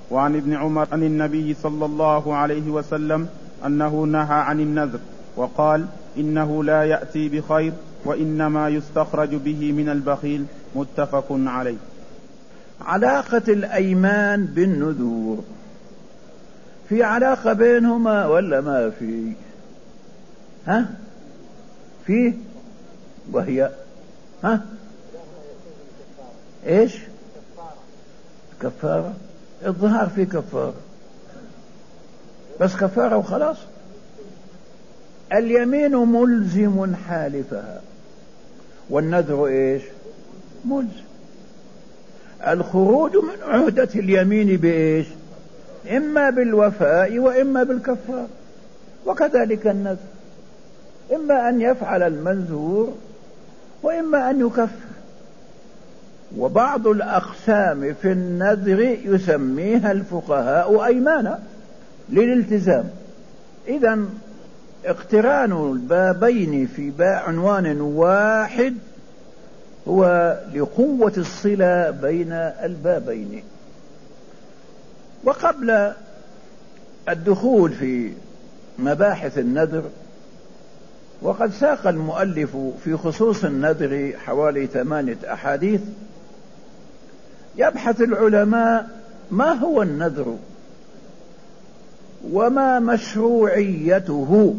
وعن ابن عمر عن النبي صلى الله عليه وسلم أنه نهى عن النذر وقال إنه لا يأتي بخير وإنما يستخرج به من البخيل. متفق عليه. علاقة الأيمان بالنذور، في علاقة بينهما ولا ما في؟ فيه، وهي ايش؟ كفارة. الظهار في كفارة، بس كفارة وخلاص. اليمين ملزم حالفها، والنذر ايش؟ ملزم. الخروج من عهدة اليمين بايش؟ اما بالوفاء واما بالكفارة. وكذلك النذر، اما ان يفعل المنذور واما ان يكفر. وبعض الأقسام في النذر يسميها الفقهاء أيمانا للالتزام. إذن اقتران البابين في عنوان واحد هو لقوة الصلة بين البابين. وقبل الدخول في مباحث النذر، وقد ساق المؤلف في خصوص النذر حوالي 8 أحاديث، يبحث العلماء ما هو النذر وما مشروعيته،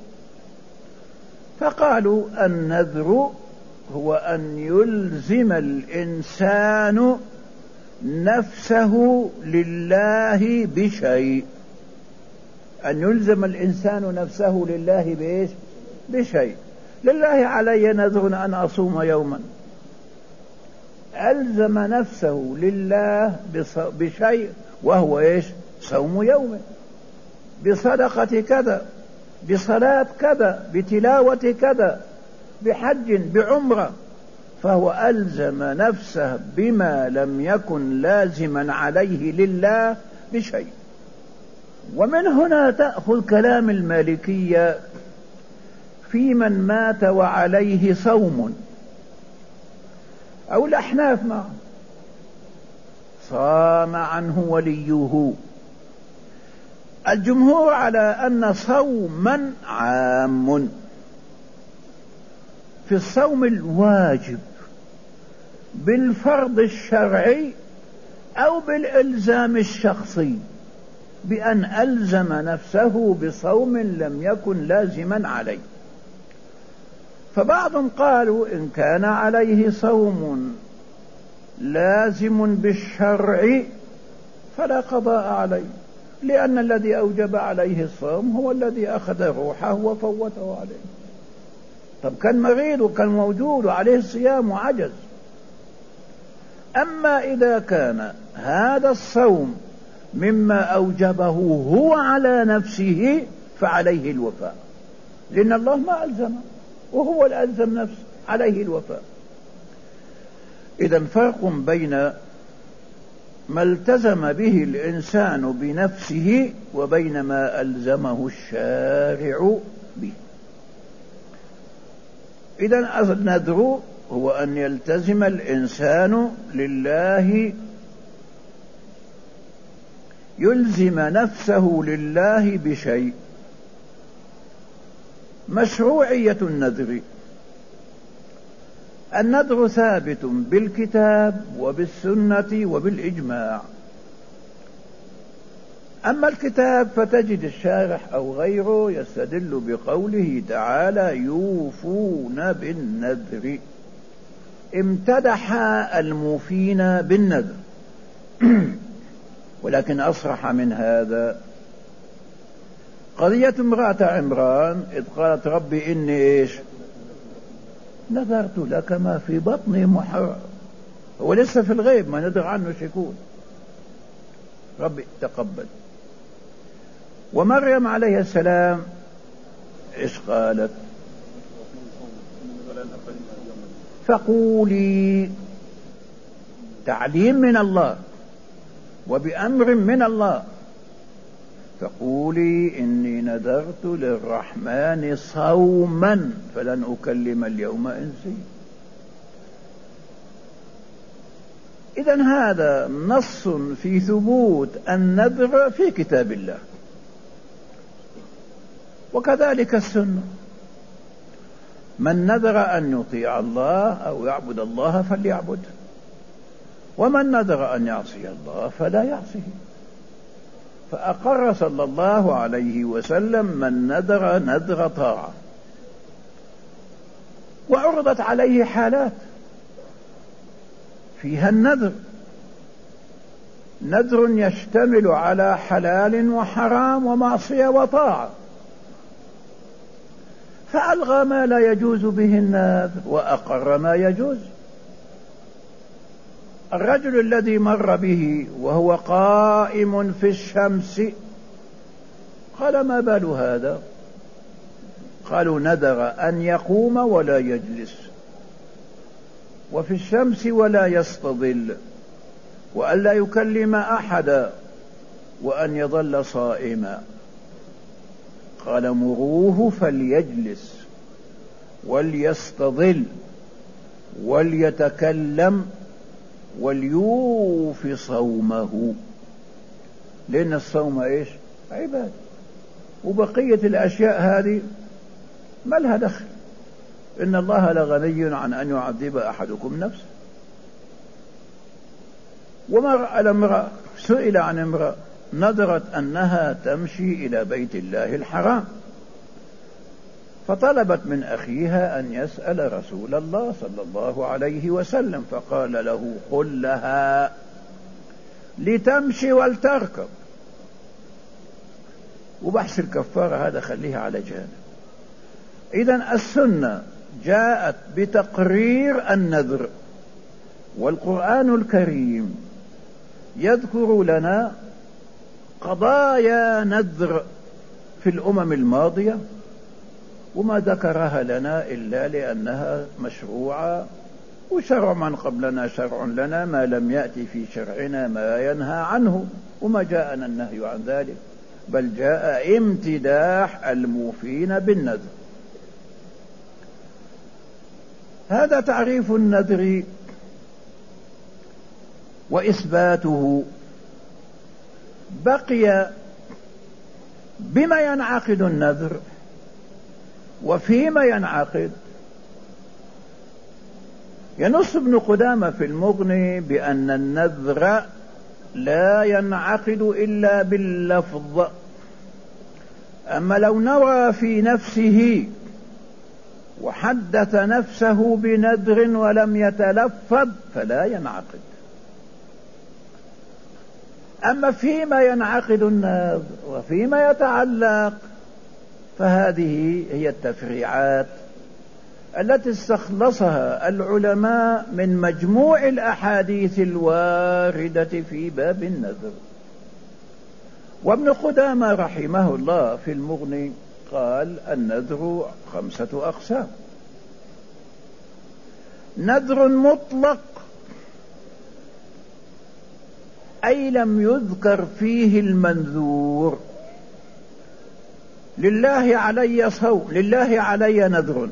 فقالوا النذر هو أن يلزم الإنسان نفسه لله بشيء. أن يلزم الإنسان نفسه لله بإيش؟ بشيء. لله علي نذر أن أصوم يوما، ألزم نفسه لله بشيء، وهو إيش؟ صوم يوم، بصدقة كذا، بصلاة كذا، بتلاوة كذا، بحج، بعمرة. فهو ألزم نفسه بما لم يكن لازما عليه لله بشيء. ومن هنا تأخذ كلام المالكية في من مات وعليه صوم، أو الأحناف معه صام عنه وليه. الجمهور على أن صوما عام في الصوم الواجب بالفرض الشرعي أو بالإلزام الشخصي، بأن ألزم نفسه بصوم لم يكن لازما عليه. فبعضهم قالوا إن كان عليه صوم لازم بالشرع فلا قضاء عليه، لأن الذي أوجب عليه الصوم هو الذي أخذ روحه وفوته عليه. طب كان مريض وكان موجود وعليه الصيام وعجز. أما إذا كان هذا الصوم مما أوجبه هو على نفسه فعليه الوفاء، لأن الله ما ألزمه وهو الألزم نفسه، عليه الوفاء. إذن فرق بين ما التزم به الإنسان بنفسه وبين ما ألزمه الشارع به. إذن النذر هو أن يلتزم الإنسان لله، يلزم نفسه لله بشيء. مشروعية النذر: النذر ثابت بالكتاب وبالسنة وبالإجماع. أما الكتاب فتجد الشارح أو غيره يستدل بقوله تعالى يوفون بالنذر، امتدح الموفين بالنذر. ولكن أصرح من هذا قضية امرأة عمران إذ قالت ربي إني إيش؟ نذرت لك ما في بطني محرر. هو لسه في الغيب، ما ندر عنه شيكون. ربي تقبل. ومريم عليه السلام إيش قالت؟ فقولي، تعليم من الله وبأمر من الله، فقولي إني نذرت للرحمن صوما فلن أكلم اليوم إنسيا. إذن هذا نص في ثبوت النذر في كتاب الله، وكذلك السنة. من نذر أن يطيع الله أو يعبد الله فليعبده، ومن نذر أن يعصي الله فلا يعصيه. فأقر صلى الله عليه وسلم من نذر نذر طاعة، وعرضت عليه حالات فيها النذر، نذر يشتمل على حلال وحرام ومعصية وطاعة، فألغى ما لا يجوز به النذر وأقر ما يجوز. الرجل الذي مر به وهو قائم في الشمس قال: ما بال هذا؟ قالوا: نذر أن يقوم ولا يجلس، وفي الشمس ولا يستظل، وأن لا يكلم أحدا، وأن يظل صائما. قال: مروه فليجلس وليستظل وليتكلم وليوف صومه، لأن الصوم إيش؟ عبادة، وبقية الأشياء هذه ما لها دخل. إن الله لغني عن أن يعذب أحدكم نفسه. ومرأة سئل عن امرأة نذرت أنها تمشي إلى بيت الله الحرام، فطلبت من أخيها أن يسأل رسول الله صلى الله عليه وسلم، فقال له: قل لها لتمشي ولتركب. وبحث الكفارة هذا خليها على جانب. إذن السنة جاءت بتقرير النذر، والقرآن الكريم يذكر لنا قضايا نذر في الأمم الماضية، وما ذكرها لنا إلا لأنها مشروعة، وشرع من قبلنا شرع لنا ما لم يأتي في شرعنا ما ينهى عنه، وما جاءنا النهي عن ذلك، بل جاء امتداح الموفين بالنذر. هذا تعريف النذر وإثباته. بقي بما ينعقد النذر وفيما ينعقد. ينص ابن قدامة في المغني بأن النذر لا ينعقد إلا باللفظ، أما لو نوى في نفسه وحدث نفسه بنذر ولم يتلفظ فلا ينعقد. أما فيما ينعقد النذر وفيما يتعلق فهذه هي التفريعات التي استخلصها العلماء من مجموع الأحاديث الواردة في باب النذر. وابن قدامة رحمه الله في المغني قال: النذر 5 أقسام: نذر مطلق أي لم يذكر فيه المنذور، لله علي صوم، لله علي نذر،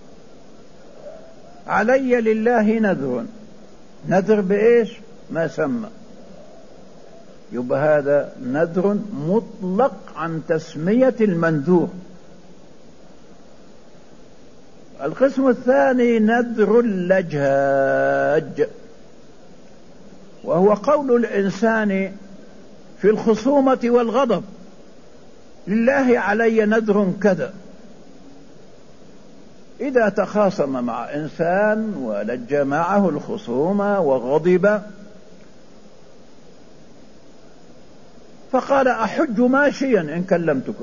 علي لله نذر، نذر بإيش؟ ما سمى، يبقى هذا نذر مطلق عن تسمية المنذور. القسم الثاني نذر اللجاج، وهو قول الإنسان في الخصومة والغضب: لله علي نذر كذا. إذا تخاصم مع إنسان ولج معه الخصومة وغضب فقال: أحج ماشيا إن كلمتك،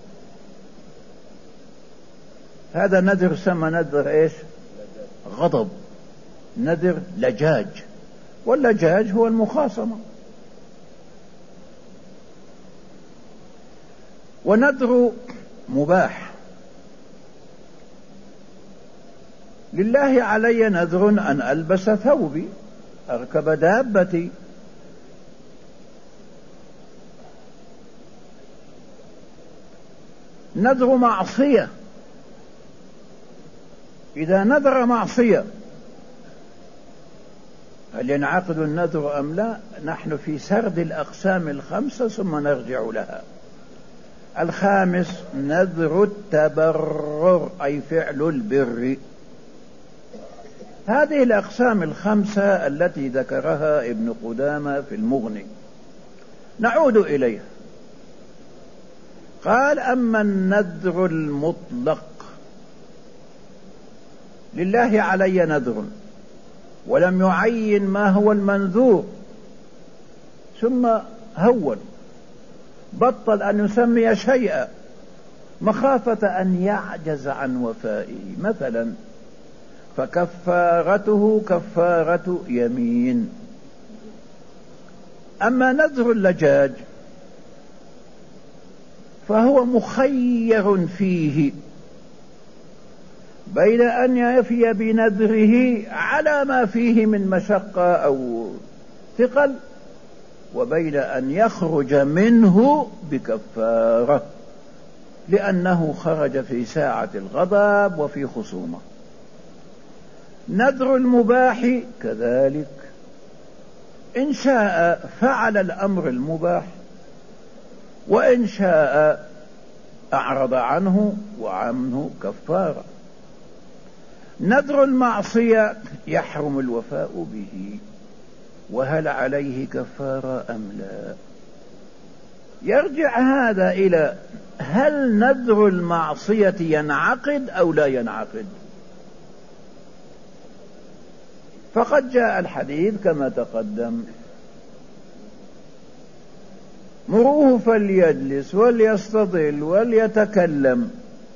هذا نذر سمى نذر إيش؟ غضب، نذر لجاج، واللجاج هو المخاصمة. ونذر مباح: لله علي نذر أن ألبس ثوبي، أركب دابتي. نذر معصية: إذا نذر معصية هل ينعقد النذر أم لا؟ نحن في سرد الأقسام الخمسة ثم نرجع لها. الخامس نذر التبرر، أي فعل البر. هذه الأقسام الخمسة التي ذكرها ابن قدامة في المغني، نعود إليها. قال: أما النذر المطلق، لله علي نذر، ولم يعين ما هو المنذور، ثم هون بطل أن يسمي شيئا مخافة أن يعجز عن وفائه، مثلا فكفارته كفارة يمين. أما نذر اللجاج فهو مخير فيه بين أن يفي بنذره على ما فيه من مشقة أو ثقل، وبين أن يخرج منه بكفارة لأنه خرج في ساعة الغضب وفي خصومة. نذر المباح كذلك، إن شاء فعل الأمر المباح، وإن شاء أعرض عنه وعنه كفارة. نذر المعصية يحرم الوفاء به، وهل عليه كفارة أم لا؟ يرجع هذا إلى هل نذر المعصية ينعقد أو لا ينعقد. فقد جاء الحديث كما تقدم: مروه فليجلس وليستظل وليتكلم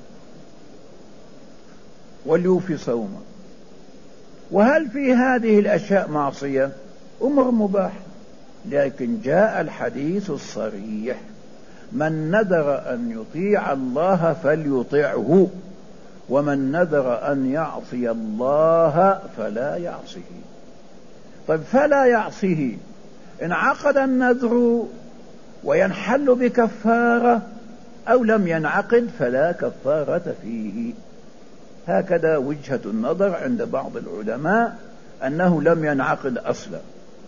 وليوفي صومه. وهل في هذه الأشياء معصية؟ أمر مباح، لكن جاء الحديث الصريح: من نذر أن يطيع الله فليطعه، ومن نذر أن يعصي الله فلا يعصيه. طيب، فلا يعصيه انعقد النذر وينحل بكفارة، أو لم ينعقد فلا كفارة فيه. هكذا وجهة النظر عند بعض العلماء، أنه لم ينعقد أصلا.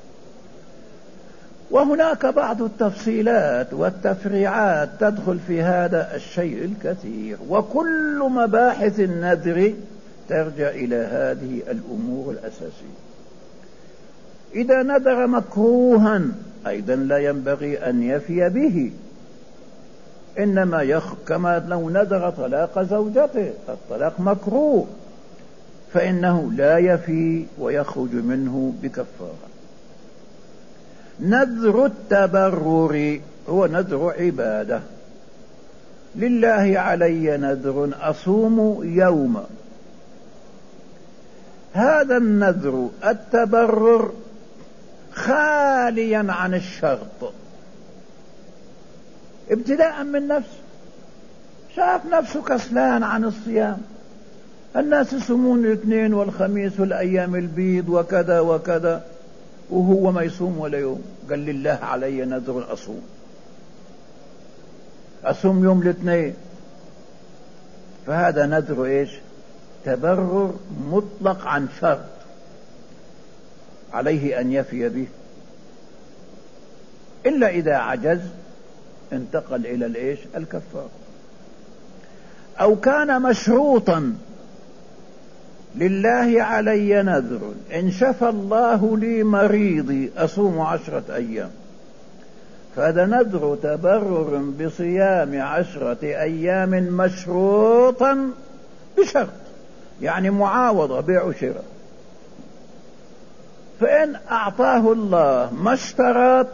وهناك بعض التفصيلات والتفريعات تدخل في هذا الشيء الكثير، وكل مباحث النذر ترجع إلى هذه الأمور الأساسية. إذا نذر مكروها أيضا لا ينبغي أن يفي به، إنما كما لو نذر طلاق زوجته، الطلاق مكروه، فإنه لا يفي ويخرج منه بكفارة. نذر التبرر هو نذر عبادة: لله علي نذر أصوم يوما. هذا النذر التبرر خاليا عن الشرط، ابتداء من نفسه، شاف نفسه كسلان عن الصيام، الناس يصومون الاثنين والخميس والأيام البيض وكذا وكذا، وهو ما يصوم ولا يوم. قال: لله علي نذر أصوم يوم الاثنين. فهذا نذر إيش؟ تبرر مطلق عن شرط، عليه أن يفي به، إلا إذا عجز انتقل إلى الإيش؟ الكفارة. أو كان مشروطا: لله علي نذر إن شفى الله لي مريضي أصوم 10 أيام. فهذا نذر تبرر بصيام 10 أيام مشروطا بشرط، يعني معاوضة، بيع وشراء. فإن أعطاه الله ما اشترط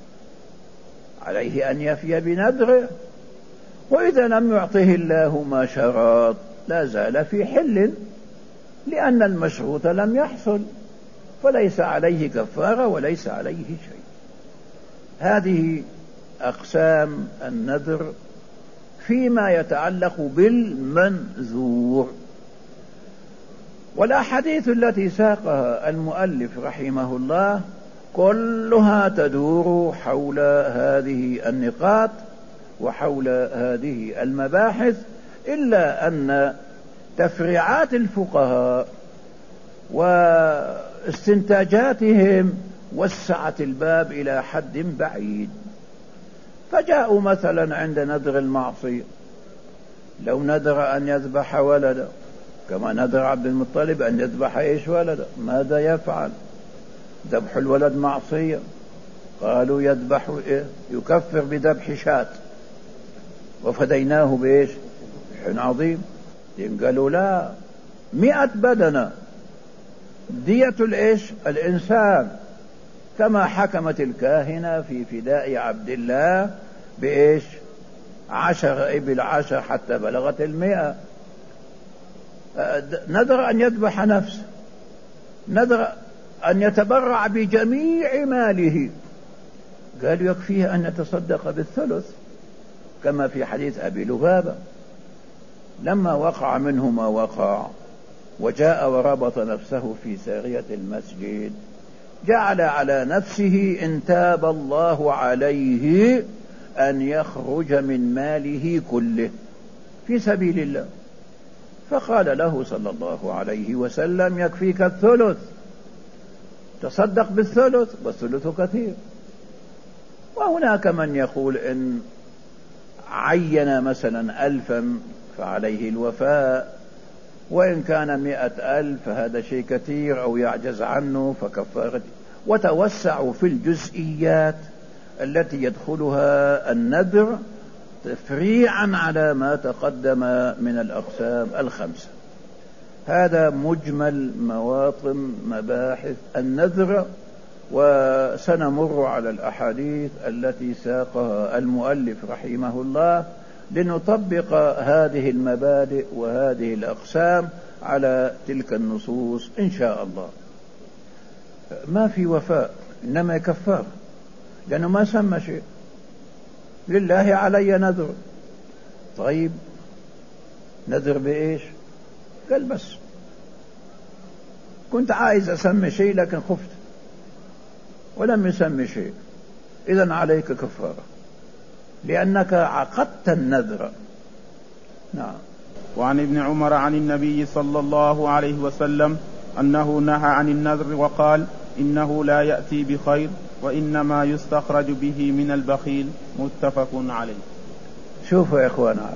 عليه أن يفي بنذره، وإذا لم يعطه الله ما شرط لا زال في حل، لأن المشروط لم يحصل، فليس عليه كفارة وليس عليه شيء. هذه أقسام النذر فيما يتعلق بالمنذور. والأحاديث التي ساقها المؤلف رحمه الله كلها تدور حول هذه النقاط وحول هذه المباحث، إلا أن تفريعات الفقهاء واستنتاجاتهم وسعت الباب إلى حد بعيد. فجاءوا مثلا عند نذر المعصية، لو نذر أن يذبح ولده كما نذر عبد المطلب أن يذبح إيش ولده، ماذا يفعل؟ ذبح الولد معصية. قالوا يذبح إيه؟ يكفر بذبح شاة وفديناه بإيش؟ بذبح عظيم. قالوا لا، 100 بدنة دية الإيش؟ الإنسان، كما حكمت الكاهنة في فداء عبد الله بإيش؟ 10 إبل 10 حتى بلغت 100. نذر أن يذبح نفسه، نذر أن يتبرع بجميع ماله، قالوا يكفيه أن يتصدق بالثلث كما في حديث أبي لبابة. لما وقع منه ما وقع وجاء وربط نفسه في سارية المسجد، جعل على نفسه إن تاب الله عليه أن يخرج من ماله كله في سبيل الله. فقال له صلى الله عليه وسلم يكفيك الثلث، تصدق بالثلث والثلث كثير. وهناك من يقول إن عين مثلا 1000 فعليه الوفاء، وإن كان 100,000 فهذا شيء كثير أو يعجز عنه فكفارة. وتوسعوا في الجزئيات التي يدخلها النذر تفريعا على ما تقدم من الأقسام الخمسة. هذا مجمل مواطن مباحث النذر، وسنمر على الأحاديث التي ساقها المؤلف رحمه الله لنطبق هذه المبادئ وهذه الأقسام على تلك النصوص إن شاء الله. ما في وفاء إنما كفار، لأنه ما سمى شيء. لله علي نذر. طيب نذر بإيش؟ قال بس كنت عايز أسمي شيء لكن خفت ولم يسمي شيء، إذن عليك كفارة لأنك عقدت النذر. نعم. وعن ابن عمر عن النبي صلى الله عليه وسلم أنه نهى عن النذر وقال إنه لا يأتي بخير وإنما يستخرج به من البخيل. متفق عليه. شوفوا يا إخوانا،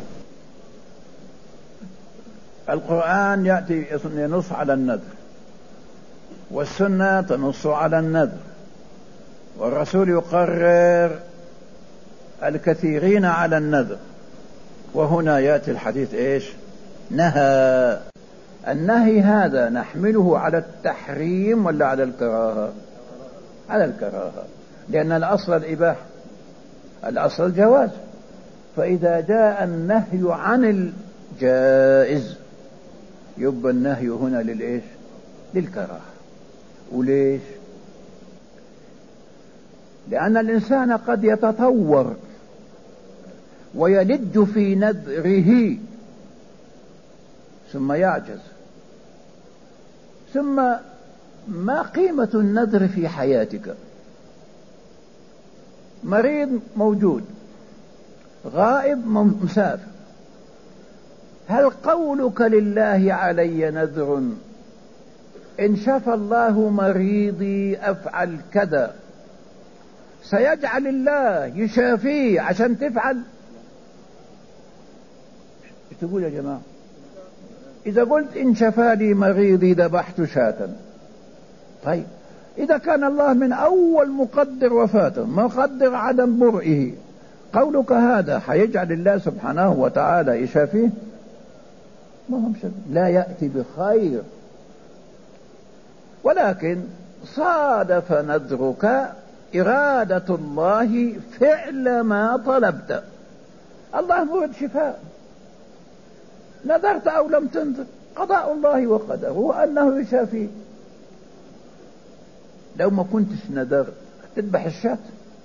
القرآن يأتي ينص على النذر، والسنة تنص على النذر، والرسول يقرر الكثيرين على النذر. وهنا يأتي الحديث إيش؟ نهى. النهي هذا نحمله على التحريم ولا على الكراهة؟ على الكراهة، لأن الأصل الإباحة، الأصل الجواز. فإذا جاء النهي عن الجائز يبقى النهي هنا للإيش؟ للكراهة. وليش؟ لأن الإنسان قد يتطور ويلج في نذره ثم يعجز. ثم ما قيمة النذر في حياتك؟ مريض موجود، غائب مسافر، هل قولك لله علي نذر إن شفى الله مريضي أفعل كذا سيجعل الله يشافيه عشان تفعل؟ تقول يا جماعة إذا قلت إن شفى لي مريضي ذبحت شاة، طيب إذا كان الله من أول مقدر وفاته مقدر عدم برئه، قولك هذا حيجعل الله سبحانه وتعالى يشافيه؟ ما هم شافيه، لا يأتي بخير. ولكن صادف نذرك إرادة الله فعل ما طلبت. الله مرد شفاء، نذرت أو لم تنذر قضاء الله وقدره أنه يشافيه. لو ما كنتش نذرت تذبح الشاة؟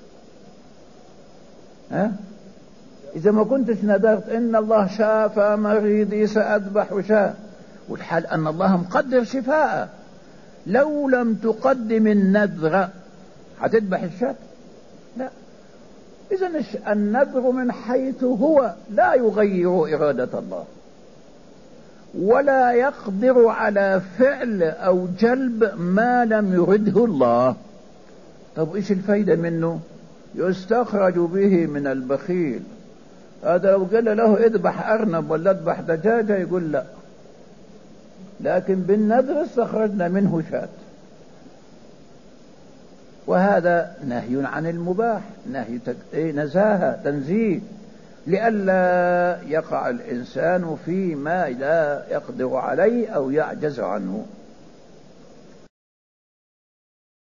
ها؟ إذا ما كنتش نذرت إن الله شافى مريضي سأذبح شاة، والحال أن الله مقدر شفاءه، لو لم تقدم النذر هتذبح الشاة؟ لا. إذن النذر من حيث هو لا يغير إرادة الله، ولا يقدر على فعل أو جلب ما لم يرده الله. طب إيش الفايدة منه؟ يستخرج به من البخيل. هذا لو قال له اذبح أرنب ولا اذبح دجاجة يقول لا، لكن بالنذر استخرجنا منه شاة. وهذا نهي عن المباح، نهي نزاهة تنزيه، لئلا يقع الإنسان فيما لا يقدر عليه أو يعجز عنه.